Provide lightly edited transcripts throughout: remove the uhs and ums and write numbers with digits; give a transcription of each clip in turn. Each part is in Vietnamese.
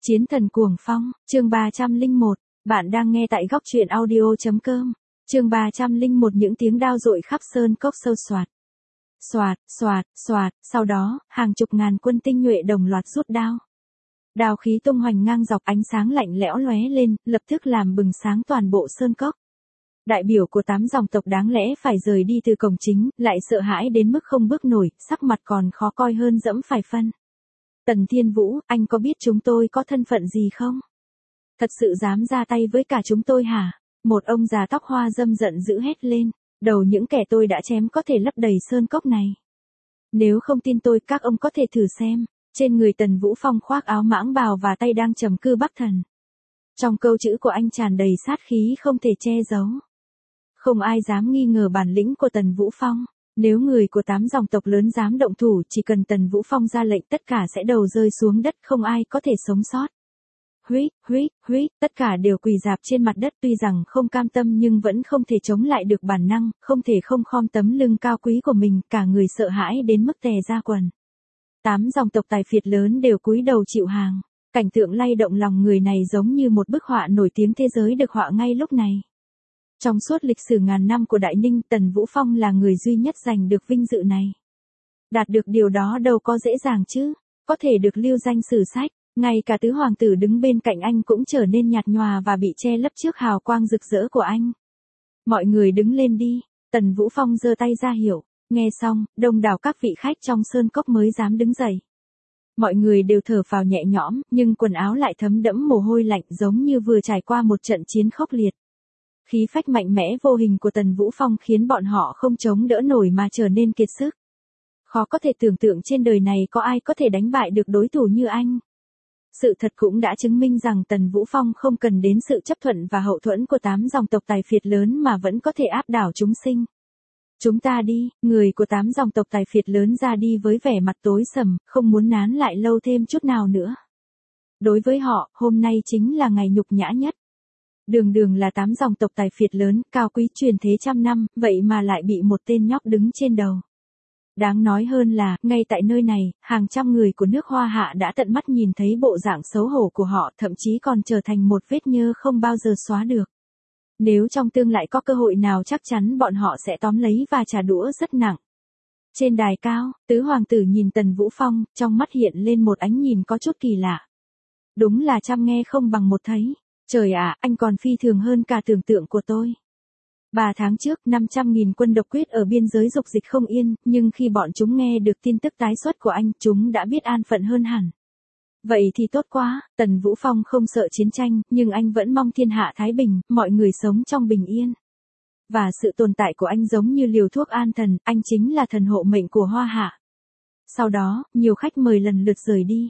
Chiến thần cuồng phong, chương 301, bạn đang nghe tại góc truyện audio.com. Chương 301 những tiếng đao dội khắp sơn cốc sâu soạt. Soạt, soạt, soạt, sau đó, hàng chục ngàn quân tinh nhuệ đồng loạt rút đao. Đao khí tung hoành ngang dọc, ánh sáng lạnh lẽo lóe lên, lập tức làm bừng sáng toàn bộ sơn cốc. Đại biểu của 8 dòng tộc đáng lẽ phải rời đi từ cổng chính, lại sợ hãi đến mức không bước nổi, sắc mặt còn khó coi hơn dẫm phải phân. Tần Thiên Vũ, anh có biết chúng tôi có thân phận gì không? Thật sự dám ra tay với cả chúng tôi hả? Một ông già tóc hoa râm giận dữ hét lên, đầu những kẻ tôi đã chém có thể lấp đầy sơn cốc này. Nếu không tin tôi, các ông có thể thử xem. Trên người Tần Vũ Phong khoác áo mãng bào và tay đang trầm cư Bắc Thần. Trong câu chữ của anh tràn đầy sát khí không thể che giấu. Không ai dám nghi ngờ bản lĩnh của Tần Vũ Phong. Nếu người của 8 dòng tộc lớn dám động thủ, chỉ cần Tần Vũ Phong ra lệnh tất cả sẽ đầu rơi xuống đất, không ai có thể sống sót. Huýt, huýt, huýt, tất cả đều quỳ rạp trên mặt đất, tuy rằng không cam tâm nhưng vẫn không thể chống lại được bản năng, không thể không khom tấm lưng cao quý của mình, cả người sợ hãi đến mức tè ra quần. 8 dòng tộc tài phiệt lớn đều cúi đầu chịu hàng. Cảnh tượng lay động lòng người này giống như một bức họa nổi tiếng thế giới được họa ngay lúc này. Trong suốt lịch sử ngàn năm của Đại Ninh, Tần Vũ Phong là người duy nhất giành được vinh dự này. Đạt được điều đó đâu có dễ dàng chứ, có thể được lưu danh sử sách, ngay cả tứ hoàng tử đứng bên cạnh anh cũng trở nên nhạt nhòa và bị che lấp trước hào quang rực rỡ của anh. Mọi người đứng lên đi, Tần Vũ Phong giơ tay ra hiệu, nghe xong, đông đảo các vị khách trong sơn cốc mới dám đứng dậy. Mọi người đều thở phào nhẹ nhõm, nhưng quần áo lại thấm đẫm mồ hôi lạnh giống như vừa trải qua một trận chiến khốc liệt. Khí phách mạnh mẽ vô hình của Tần Vũ Phong khiến bọn họ không chống đỡ nổi mà trở nên kiệt sức. Khó có thể tưởng tượng trên đời này có ai có thể đánh bại được đối thủ như anh. Sự thật cũng đã chứng minh rằng Tần Vũ Phong không cần đến sự chấp thuận và hậu thuẫn của 8 dòng tộc tài phiệt lớn mà vẫn có thể áp đảo chúng sinh. Chúng ta đi, người của 8 dòng tộc tài phiệt lớn ra đi với vẻ mặt tối sầm, không muốn nán lại lâu thêm chút nào nữa. Đối với họ, hôm nay chính là ngày nhục nhã nhất. Đường là 8 dòng tộc tài phiệt lớn, cao quý truyền thế trăm năm, vậy mà lại bị một tên nhóc đứng trên đầu. Đáng nói hơn là, ngay tại nơi này, hàng trăm người của nước Hoa Hạ đã tận mắt nhìn thấy bộ dạng xấu hổ của họ, thậm chí còn trở thành một vết nhơ không bao giờ xóa được. Nếu trong tương lai có cơ hội nào chắc chắn bọn họ sẽ tóm lấy và trả đũa rất nặng. Trên đài cao, tứ hoàng tử nhìn Tần Vũ Phong, trong mắt hiện lên một ánh nhìn có chút kỳ lạ. Đúng là trăm nghe không bằng một thấy. Trời ạ, anh còn phi thường hơn cả tưởng tượng của tôi. 3 tháng trước, 500.000 quân độc quyết ở biên giới dục dịch không yên, nhưng khi bọn chúng nghe được tin tức tái xuất của anh, chúng đã biết an phận hơn hẳn. Vậy thì tốt quá, Tần Vũ Phong không sợ chiến tranh, nhưng anh vẫn mong thiên hạ thái bình, mọi người sống trong bình yên. Và sự tồn tại của anh giống như liều thuốc an thần, anh chính là thần hộ mệnh của Hoa Hạ. Sau đó, nhiều khách mời lần lượt rời đi.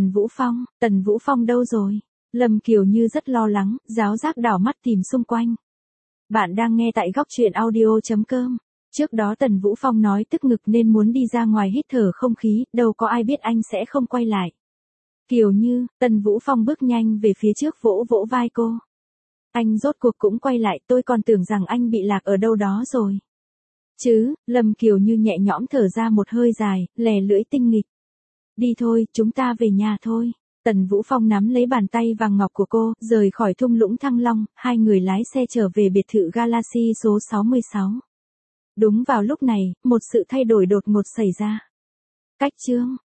Tần Vũ Phong đâu rồi? Lâm Kiều Như rất lo lắng, giáo giác đảo mắt tìm xung quanh. Bạn đang nghe tại góc truyện audio.com. Trước đó Tần Vũ Phong nói tức ngực nên muốn đi ra ngoài hít thở không khí, đâu có ai biết anh sẽ không quay lại. Kiều Như, Tần Vũ Phong bước nhanh về phía trước vỗ vỗ vai cô. Anh rốt cuộc cũng quay lại, tôi còn tưởng rằng anh bị lạc ở đâu đó rồi. Chứ, Lâm Kiều Như nhẹ nhõm thở ra một hơi dài, lè lưỡi tinh nghịch. Đi thôi, chúng ta về nhà thôi. Tần Vũ Phong nắm lấy bàn tay vàng ngọc của cô, rời khỏi thung lũng Thăng Long, hai người lái xe trở về biệt thự Galaxy số 66. Đúng vào lúc này, một sự thay đổi đột ngột xảy ra. Cách chương